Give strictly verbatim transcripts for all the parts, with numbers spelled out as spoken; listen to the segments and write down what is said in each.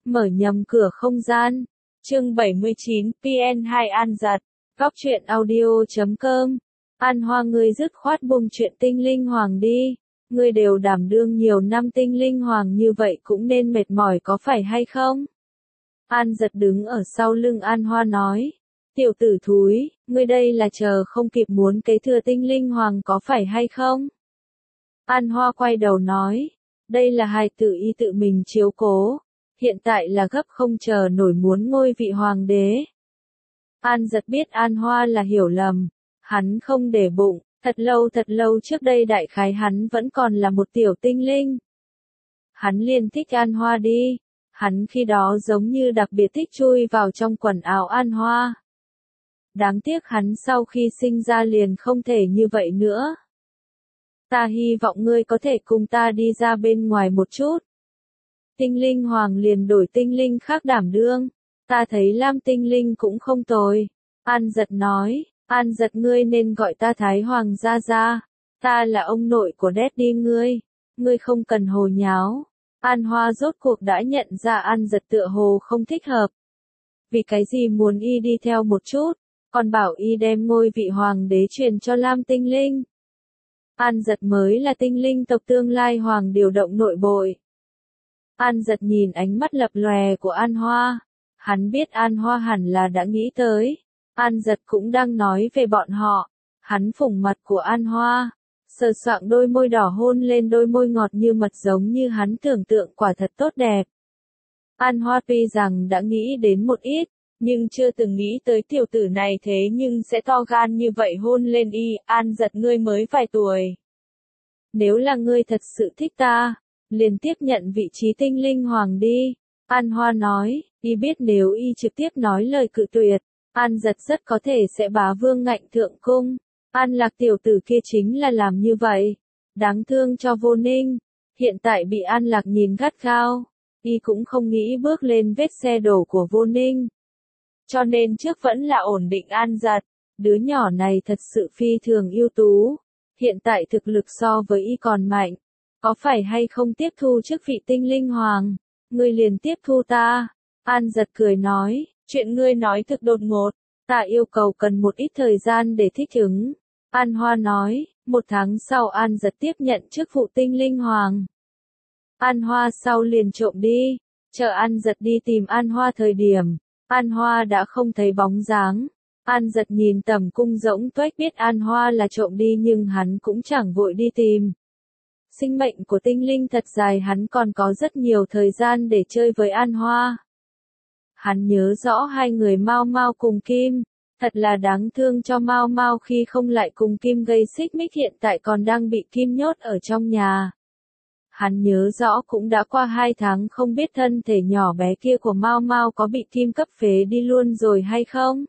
mở nhầm cửa không gian. Chương bảy mươi chín, pê en hai An giật. Góc truyện audio chấm com. An Hoa, ngươi dứt khoát buông chuyện tinh linh hoàng đi. Ngươi đều đảm đương nhiều năm tinh linh hoàng như vậy cũng nên mệt mỏi có phải hay không? An giật đứng ở sau lưng An Hoa nói. Tiểu tử thúi, ngươi đây là chờ không kịp muốn kế thừa tinh linh hoàng có phải hay không? An Hoa quay đầu nói. Đây là hài tử y tự mình chiếu cố. Hiện tại là gấp không chờ nổi muốn ngôi vị hoàng đế. An giật biết An Hoa là hiểu lầm. Hắn không để bụng, thật lâu thật lâu trước đây đại khái hắn vẫn còn là một tiểu tinh linh. Hắn liền thích An Hoa đi. Hắn khi đó giống như đặc biệt thích chui vào trong quần áo An Hoa. Đáng tiếc hắn sau khi sinh ra liền không thể như vậy nữa. Ta hy vọng ngươi có thể cùng ta đi ra bên ngoài một chút. Tinh linh hoàng liền đổi tinh linh khác đảm đương. Ta thấy Lam tinh linh cũng không tồi. An giật nói, An giật ngươi nên gọi ta Thái Hoàng gia gia. Ta là ông nội của Daddy ngươi. Ngươi không cần hồ nháo. An Hoa rốt cuộc đã nhận ra An giật tựa hồ không thích hợp. Vì cái gì muốn y đi theo một chút, còn bảo y đem ngôi vị hoàng đế truyền cho Lam tinh linh. An giật mới là tinh linh tộc tương lai hoàng điều động nội bội. An giật nhìn ánh mắt lập lòe của An Hoa. Hắn biết An Hoa hẳn là đã nghĩ tới. An giật cũng đang nói về bọn họ. Hắn phủng mặt của An Hoa. Sờ soạng đôi môi đỏ hôn lên đôi môi ngọt như mật giống như hắn tưởng tượng quả thật tốt đẹp. An Hoa tuy rằng đã nghĩ đến một ít, nhưng chưa từng nghĩ tới tiểu tử này thế nhưng sẽ to gan như vậy hôn lên y. An giật ngươi mới vài tuổi. Nếu là ngươi thật sự thích ta, liền tiếp nhận vị trí tinh linh hoàng đi. An Hoa nói, y biết nếu y trực tiếp nói lời cự tuyệt, An giật rất có thể sẽ bá vương ngạnh thượng cung. An Lạc tiểu tử kia chính là làm như vậy. Đáng thương cho Vô Ninh. Hiện tại bị An Lạc nhìn gắt gao. Y cũng không nghĩ bước lên vết xe đổ của Vô Ninh. Cho nên trước vẫn là ổn định An giật. Đứa nhỏ này thật sự phi thường ưu tú. Hiện tại thực lực so với y còn mạnh. Có phải hay không tiếp thu chức vị tinh linh hoàng? Ngươi liền tiếp thu ta. An giật cười nói. Chuyện ngươi nói thực đột ngột. Ta yêu cầu cần một ít thời gian để thích ứng. An Hoa nói, một tháng sau An giật tiếp nhận chức vụ tinh linh hoàng. An Hoa sau liền trộm đi, chờ An giật đi tìm An Hoa thời điểm, An Hoa đã không thấy bóng dáng. An giật nhìn tầm cung rỗng tuếch biết An Hoa là trộm đi nhưng hắn cũng chẳng vội đi tìm. Sinh mệnh của tinh linh thật dài, hắn còn có rất nhiều thời gian để chơi với An Hoa. Hắn nhớ rõ hai người Mao Mao cùng Kim. Thật là đáng thương cho Mao Mao khi không lại cùng Kim gây xích mích, hiện tại còn đang bị Kim nhốt ở trong nhà. Hắn nhớ rõ cũng đã qua hai tháng không biết thân thể nhỏ bé kia của Mao Mao có bị Kim cấp phế đi luôn rồi hay không.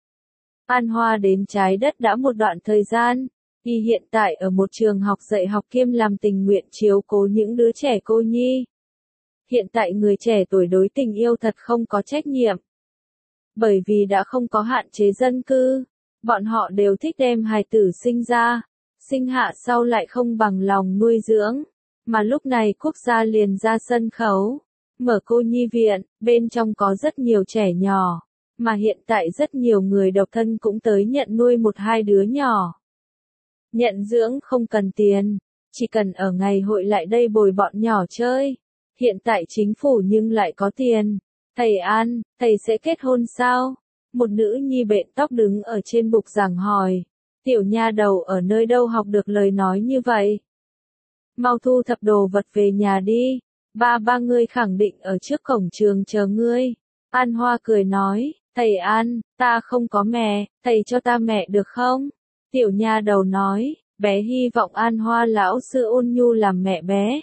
An Hoa đến trái đất đã một đoạn thời gian, y hiện tại ở một trường học dạy học kiêm làm tình nguyện chiếu cố những đứa trẻ cô nhi. Hiện tại người trẻ tuổi đối tình yêu thật không có trách nhiệm. Bởi vì đã không có hạn chế dân cư, bọn họ đều thích đem hài tử sinh ra, sinh hạ sau lại không bằng lòng nuôi dưỡng, mà lúc này quốc gia liền ra sân khấu, mở cô nhi viện, bên trong có rất nhiều trẻ nhỏ, mà hiện tại rất nhiều người độc thân cũng tới nhận nuôi một hai đứa nhỏ. Nhận dưỡng không cần tiền, chỉ cần ở ngày hội lại đây bồi bọn nhỏ chơi. Hiện tại chính phủ nhưng lại có tiền. Thầy An, thầy sẽ kết hôn sao? Một nữ nhi bện tóc đứng ở trên bục giảng hỏi. Tiểu nha đầu ở nơi đâu học được lời nói như vậy? Mau thu thập đồ vật về nhà đi. Ba ba ngươi khẳng định ở trước cổng trường chờ ngươi. An Hoa cười nói, thầy An, ta không có mẹ, thầy cho ta mẹ được không? Tiểu nha đầu nói, bé hy vọng An Hoa lão sư ôn nhu làm mẹ bé.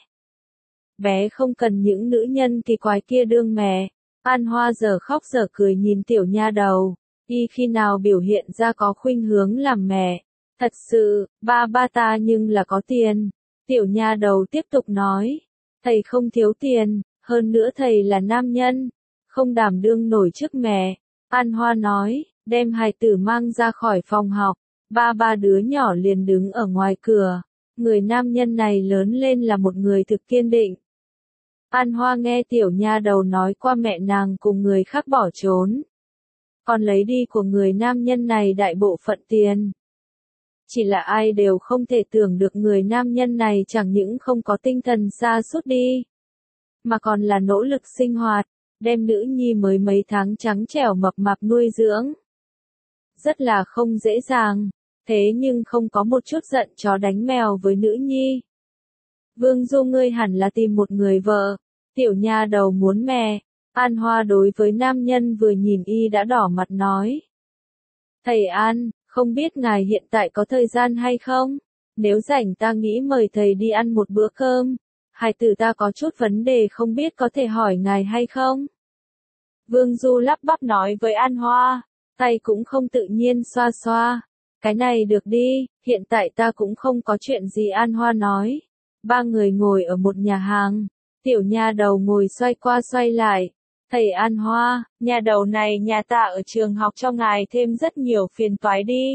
Bé không cần những nữ nhân kỳ quái kia đương mẹ. An Hoa giờ khóc giờ cười nhìn tiểu nha đầu, y khi nào biểu hiện ra có khuynh hướng làm mẹ. Thật sự, ba ba ta nhưng là có tiền. Tiểu nha đầu tiếp tục nói, thầy không thiếu tiền, hơn nữa thầy là nam nhân, không đảm đương nổi chức mẹ. An Hoa nói, đem hài tử mang ra khỏi phòng học, ba ba đứa nhỏ liền đứng ở ngoài cửa. Người nam nhân này lớn lên là một người thực kiên định. An Hoa nghe tiểu nha đầu nói qua mẹ nàng cùng người khác bỏ trốn. Còn lấy đi của người nam nhân này đại bộ phận tiền. Chỉ là ai đều không thể tưởng được người nam nhân này chẳng những không có tinh thần sa sút đi, mà còn là nỗ lực sinh hoạt, đem nữ nhi mới mấy tháng trắng trẻo mập mạp nuôi dưỡng. Rất là không dễ dàng, thế nhưng không có một chút giận chó đánh mèo với nữ nhi. Vương Du ngươi hẳn là tìm một người vợ, tiểu nha đầu muốn mẹ. An Hoa đối với nam nhân vừa nhìn y đã đỏ mặt nói. Thầy An, không biết ngài hiện tại có thời gian hay không? Nếu rảnh ta nghĩ mời thầy đi ăn một bữa cơm. Hài tử ta có chút vấn đề không biết có thể hỏi ngài hay không? Vương Du lắp bắp nói với An Hoa, tay cũng không tự nhiên xoa xoa. Cái này được đi, hiện tại ta cũng không có chuyện gì An Hoa nói. Ba người ngồi ở một nhà hàng, tiểu nha đầu ngồi xoay qua xoay lại. Thầy An Hoa, nhà đầu này nhà ta ở trường học cho ngài thêm rất nhiều phiền toái đi.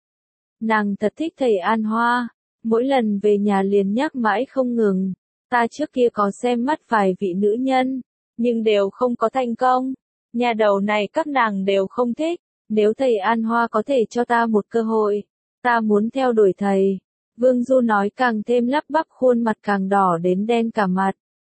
Nàng thật thích thầy An Hoa, mỗi lần về nhà liền nhắc mãi không ngừng. Ta trước kia có xem mắt vài vị nữ nhân, nhưng đều không có thành công. Nhà đầu này các nàng đều không thích. Nếu thầy An Hoa có thể cho ta một cơ hội, ta muốn theo đuổi thầy. Vương Du nói càng thêm lắp bắp khuôn mặt càng đỏ đến đen cả mặt.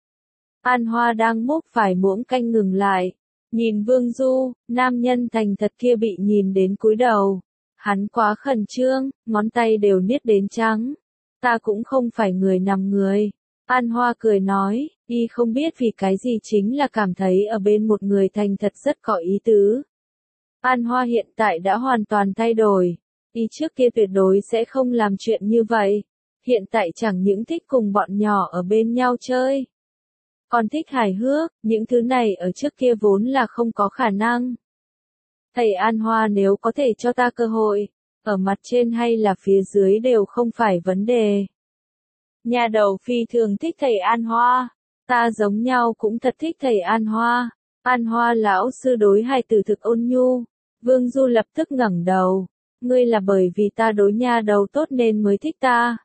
An Hoa đang múc phải muỗng canh ngừng lại. Nhìn Vương Du, nam nhân thành thật kia bị nhìn đến cúi đầu. Hắn quá khẩn trương, ngón tay đều niết đến trắng. Ta cũng không phải người nằm người. An Hoa cười nói, y không biết vì cái gì chính là cảm thấy ở bên một người thành thật rất có ý tứ. An Hoa hiện tại đã hoàn toàn thay đổi. Y trước kia tuyệt đối sẽ không làm chuyện như vậy. Hiện tại chẳng những thích cùng bọn nhỏ ở bên nhau chơi. Còn thích hài hước, những thứ này ở trước kia vốn là không có khả năng. Thầy An Hoa nếu có thể cho ta cơ hội, ở mặt trên hay là phía dưới đều không phải vấn đề. Nhà đầu phi thường thích thầy An Hoa. Ta giống nhau cũng thật thích thầy An Hoa. An Hoa lão sư đối hài tử thực ôn nhu. Vương Du lập tức ngẩng đầu. Ngươi là bởi vì ta đối nha đầu tốt nên mới thích ta.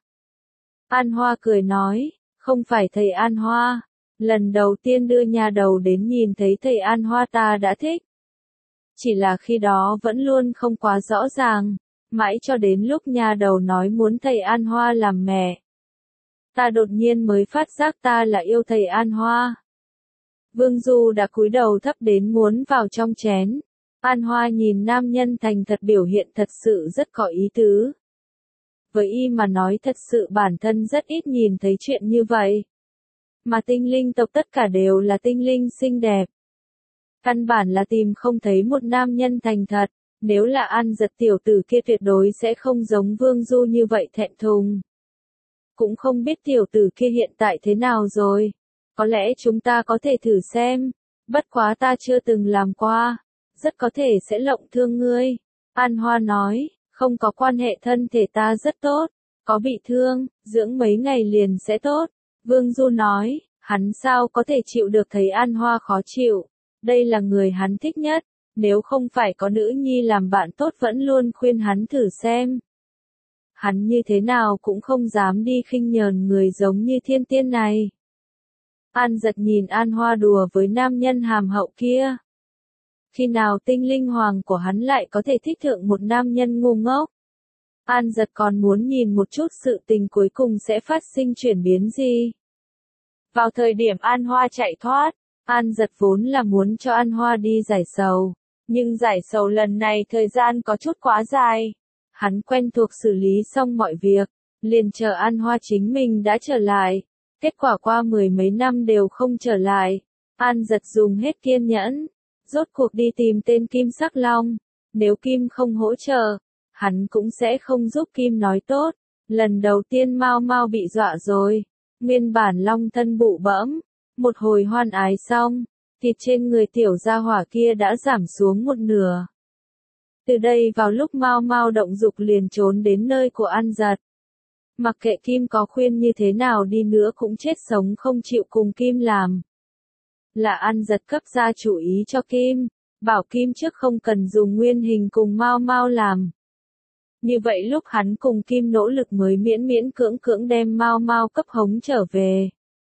An Hoa cười nói, không phải thầy An Hoa. Lần đầu tiên đưa nha đầu đến nhìn thấy thầy An Hoa ta đã thích. Chỉ là khi đó vẫn luôn không quá rõ ràng. Mãi cho đến lúc nha đầu nói muốn thầy An Hoa làm mẹ. Ta đột nhiên mới phát giác ta là yêu thầy An Hoa. Vương Du đã cúi đầu thấp đến muốn vào trong chén. An Hoa nhìn nam nhân thành thật biểu hiện thật sự rất có ý tứ. Với y mà nói thật sự bản thân rất ít nhìn thấy chuyện như vậy. Mà tinh linh tộc tất cả đều là tinh linh xinh đẹp. Căn bản là tìm không thấy một nam nhân thành thật. Nếu là An Giật tiểu tử kia tuyệt đối sẽ không giống Vương Du như vậy thẹn thùng. Cũng không biết tiểu tử kia hiện tại thế nào rồi. Có lẽ chúng ta có thể thử xem. Bất quá ta chưa từng làm qua. Rất có thể sẽ lộng thương ngươi. An Hoa nói, không có quan hệ thân thể ta rất tốt. Có bị thương, dưỡng mấy ngày liền sẽ tốt. Vương Du nói, hắn sao có thể chịu được thấy An Hoa khó chịu. Đây là người hắn thích nhất. Nếu không phải có nữ nhi làm bạn tốt vẫn luôn khuyên hắn thử xem. Hắn như thế nào cũng không dám đi khinh nhờn người giống như thiên tiên này. An Giật nhìn An Hoa đùa với nam nhân hàm hậu kia. Khi nào tinh linh hoàng của hắn lại có thể thích thượng một nam nhân ngu ngốc? An Giật còn muốn nhìn một chút sự tình cuối cùng sẽ phát sinh chuyển biến gì. Vào thời điểm An Hoa chạy thoát, An Giật vốn là muốn cho An Hoa đi giải sầu. Nhưng giải sầu lần này thời gian có chút quá dài. Hắn quen thuộc xử lý xong mọi việc, liền chờ An Hoa chính mình đã trở lại. Kết quả qua mười mấy năm đều không trở lại. An Giật dùng hết kiên nhẫn, rốt cuộc đi tìm tên Kim Sắc Long. Nếu Kim không hỗ trợ, hắn cũng sẽ không giúp Kim nói tốt. Lần đầu tiên Mao Mao bị dọa rồi. Nguyên bản Long thân bụ bẫm. Một hồi hoan ái xong, thịt trên người tiểu gia hỏa kia đã giảm xuống một nửa. Từ đây vào lúc Mao Mao động dục liền trốn đến nơi của An Giật. Mặc kệ Kim có khuyên như thế nào đi nữa cũng chết sống không chịu cùng Kim làm. Là An Giật cấp ra chủ ý cho Kim, bảo Kim trước không cần dùng nguyên hình cùng Mao Mao làm. Như vậy lúc hắn cùng Kim nỗ lực mới miễn miễn cưỡng cưỡng đem Mao Mao cấp hống trở về.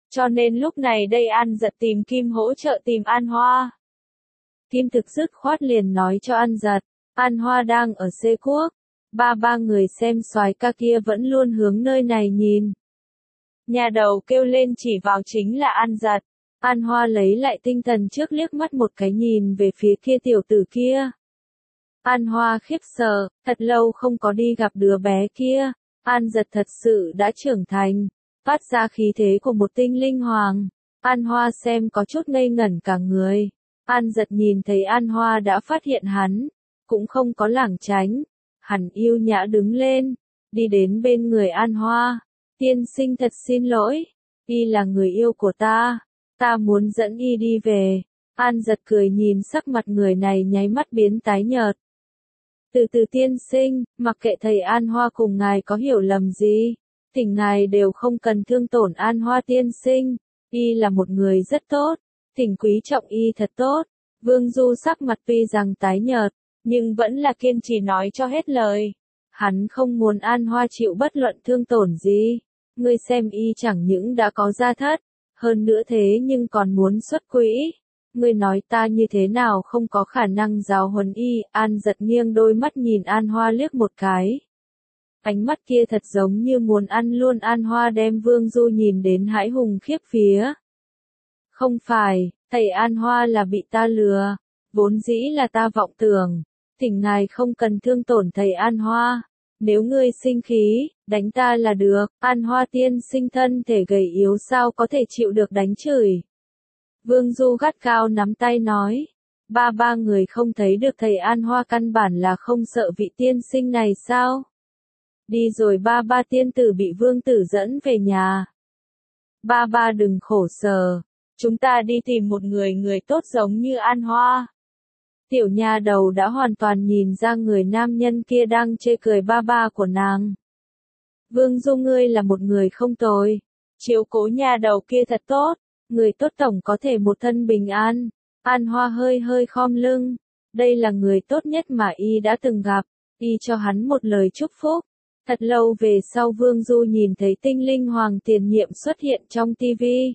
Cho nên lúc này đây An Giật tìm Kim hỗ trợ tìm An Hoa. Kim thực dứt khoát liền nói cho An Giật, An Hoa đang ở Xê Quốc. Ba ba người xem soái ca kia vẫn luôn hướng nơi này nhìn. Nhà đầu kêu lên chỉ vào chính là An Giật. An Hoa lấy lại tinh thần trước liếc mắt một cái nhìn về phía kia tiểu tử kia. An Hoa khiếp sợ, thật lâu không có đi gặp đứa bé kia. An Giật thật sự đã trưởng thành, phát ra khí thế của một tinh linh hoàng. An Hoa xem có chút ngây ngẩn cả người. An Giật nhìn thấy An Hoa đã phát hiện hắn, cũng không có lảng tránh. Hắn yêu nhã đứng lên, đi đến bên người An Hoa. Tiên sinh thật xin lỗi, y là người yêu của ta, ta muốn dẫn y đi về. An Giật cười nhìn sắc mặt người này nháy mắt biến tái nhợt. Từ từ tiên sinh, mặc kệ thầy An Hoa cùng ngài có hiểu lầm gì, thỉnh ngài đều không cần thương tổn An Hoa tiên sinh, y là một người rất tốt, thỉnh quý trọng y thật tốt. Vương Du sắc mặt tuy rằng tái nhợt, nhưng vẫn là kiên trì nói cho hết lời. Hắn không muốn An Hoa chịu bất luận thương tổn gì. Ngươi xem y chẳng những đã có gia thất, hơn nữa thế nhưng còn muốn xuất quỹ. Ngươi nói ta như thế nào không có khả năng giáo huấn y. An Giật nghiêng đôi mắt nhìn An Hoa liếc một cái. Ánh mắt kia thật giống như muốn ăn luôn An Hoa, đem Vương Du nhìn đến hãi hùng khiếp vía. Không phải, thầy An Hoa là bị ta lừa, vốn dĩ là ta vọng tưởng, thỉnh ngài không cần thương tổn thầy An Hoa. Nếu ngươi sinh khí, đánh ta là được. An Hoa tiên sinh thân thể gầy yếu sao có thể chịu được đánh chửi. Vương Du gắt cao nắm tay nói. Ba ba người không thấy được thầy An Hoa căn bản là không sợ vị tiên sinh này sao? Đi rồi ba ba tiên tử bị vương tử dẫn về nhà. Ba ba đừng khổ sở. Chúng ta đi tìm một người người tốt giống như An Hoa. Tiểu nha đầu đã hoàn toàn nhìn ra người nam nhân kia đang chê cười ba ba của nàng. Vương Du ngươi là một người không tồi. Chiếu cố nha đầu kia thật tốt. Người tốt tổng có thể một thân bình an. An Hoa hơi hơi khom lưng. Đây là người tốt nhất mà y đã từng gặp. Y cho hắn một lời chúc phúc. Thật lâu về sau Vương Du nhìn thấy tinh linh hoàng tiền nhiệm xuất hiện trong tivi.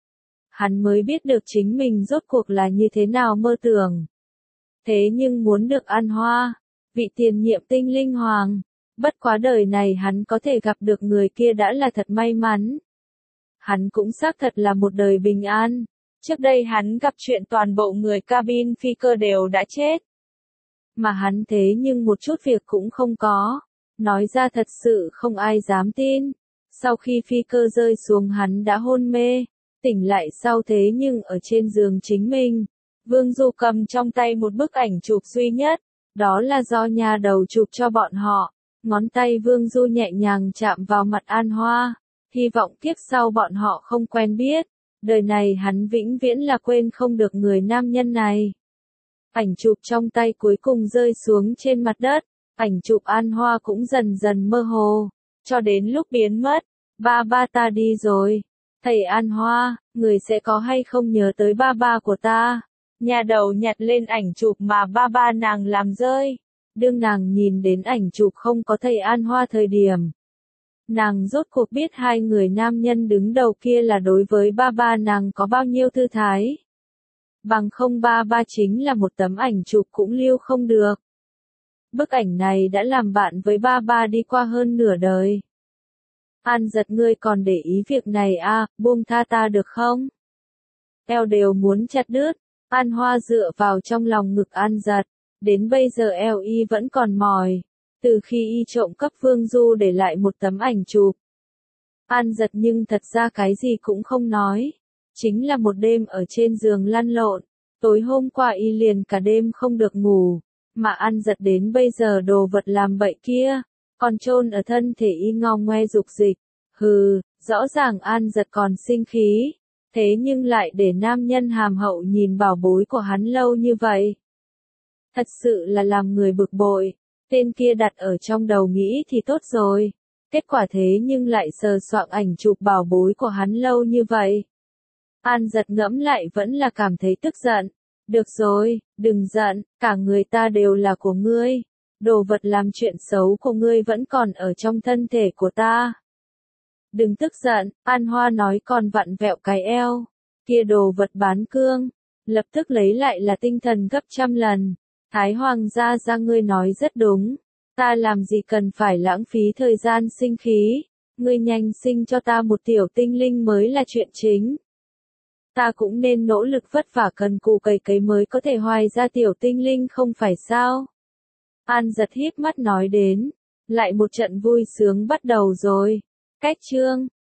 Hắn mới biết được chính mình rốt cuộc là như thế nào mơ tưởng. Thế nhưng muốn được An Hoa, vị tiền nhiệm tinh linh hoàng, bất quá đời này hắn có thể gặp được người kia đã là thật may mắn. Hắn cũng xác thật là một đời bình an. Trước đây hắn gặp chuyện toàn bộ người cabin phi cơ đều đã chết. Mà hắn thế nhưng một chút việc cũng không có. Nói ra thật sự không ai dám tin. Sau khi phi cơ rơi xuống hắn đã hôn mê. Tỉnh lại sau thế nhưng ở trên giường chính mình. Vương Du cầm trong tay một bức ảnh chụp duy nhất. Đó là do nhà đầu chụp cho bọn họ. Ngón tay Vương Du nhẹ nhàng chạm vào mặt An Hoa. Hy vọng kiếp sau bọn họ không quen biết. Đời này hắn vĩnh viễn là quên không được người nam nhân này. Ảnh chụp trong tay cuối cùng rơi xuống trên mặt đất. Ảnh chụp An Hoa cũng dần dần mơ hồ. Cho đến lúc biến mất. Ba ba ta đi rồi. Thầy An Hoa, người sẽ có hay không nhớ tới ba ba của ta? Nhà đầu nhặt lên ảnh chụp mà ba ba nàng làm rơi. Đương nàng nhìn đến ảnh chụp không có thầy An Hoa thời điểm. Nàng rốt cuộc biết hai người nam nhân đứng đầu kia là đối với ba ba nàng có bao nhiêu thư thái. Bằng không ba ba chính là một tấm ảnh chụp cũng lưu không được. Bức ảnh này đã làm bạn với ba ba đi qua hơn nửa đời. An Giật ngươi còn để ý việc này à, buông tha ta được không? Eo đều muốn chặt đứt. An Hoa dựa vào trong lòng ngực An Giật. Đến bây giờ eo y vẫn còn mỏi. Từ khi y trộm cắp Vương Du để lại một tấm ảnh chụp. An Giật nhưng thật ra cái gì cũng không nói. Chính là một đêm ở trên giường lăn lộn. Tối hôm qua y liền cả đêm không được ngủ. Mà An Giật đến bây giờ đồ vật làm bậy kia. Còn chôn ở thân thể y ngao ngoe dục dịch. Hừ, rõ ràng An Giật còn sinh khí. Thế nhưng lại để nam nhân hàm hậu nhìn bảo bối của hắn lâu như vậy. Thật sự là làm người bực bội. Tên kia đặt ở trong đầu nghĩ thì tốt rồi. Kết quả thế nhưng lại sờ soạng ảnh chụp bảo bối của hắn lâu như vậy. An Giật ngẫm lại vẫn là cảm thấy tức giận. Được rồi, đừng giận, cả người ta đều là của ngươi. Đồ vật làm chuyện xấu của ngươi vẫn còn ở trong thân thể của ta. Đừng tức giận, An Hoa nói còn vặn vẹo cái eo. Kia đồ vật bán cương. Lập tức lấy lại là tinh thần gấp trăm lần. Thái Hoàng gia gia ngươi nói rất đúng. Ta làm gì cần phải lãng phí thời gian sinh khí. Ngươi nhanh sinh cho ta một tiểu tinh linh mới là chuyện chính. Ta cũng nên nỗ lực vất vả cần cù cày cấy mới có thể hoài ra tiểu tinh linh không phải sao? An Giật híp mắt nói đến. Lại một trận vui sướng bắt đầu rồi. Cách chương